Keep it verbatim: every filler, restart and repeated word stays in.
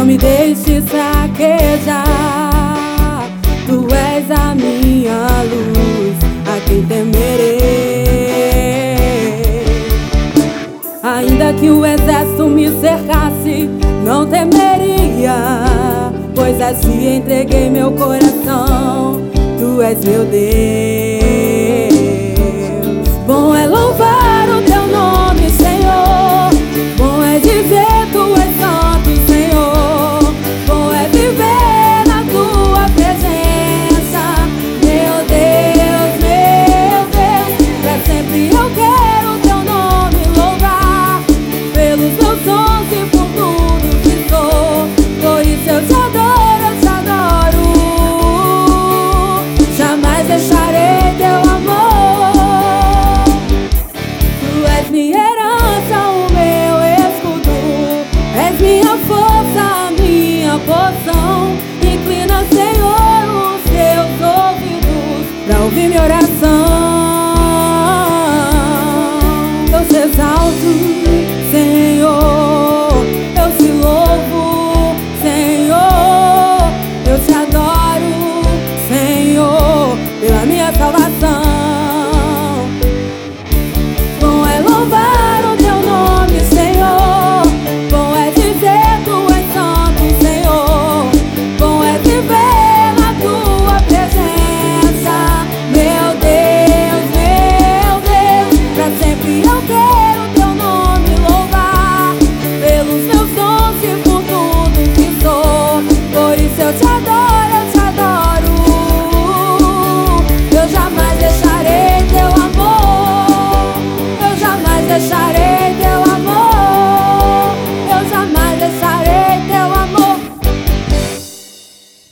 não me deixes fraquejar. Tu és a minha luz, a quem temerei. Ainda que o exército me cercasse, não temeria, pois a ti entreguei meu coração. Tu és meu Deus. Bom é louvar o teu nome, Senhor. Bom é dizer tu és santo, Senhor. Bom é viver na tua presença. Meu Deus, meu Deus, pra sempre eu quero teu nome louvar, pelos meus dons e por tudo que sou. Por isso eu te adoro, eu te adoro. Jamais deixarei teu amor. Tu és minha herança, o meu escudo. És minha força, a minha porção. Inclina, Senhor, os teus ouvidos pra ouvir minha oração. Eu te exalto, Senhor. Eu te louvo, Senhor. Eu te adoro, Senhor, pela minha salvação. Bom é louvar o teu nome, Senhor. Bom é dizer tu és santo, Senhor. Bom é viver na tua presença. Meu Deus, meu Deus, pra sempre eu quero teu nome louvar, pelos meus dons e por tudo que sou. Por isso eu te adoro.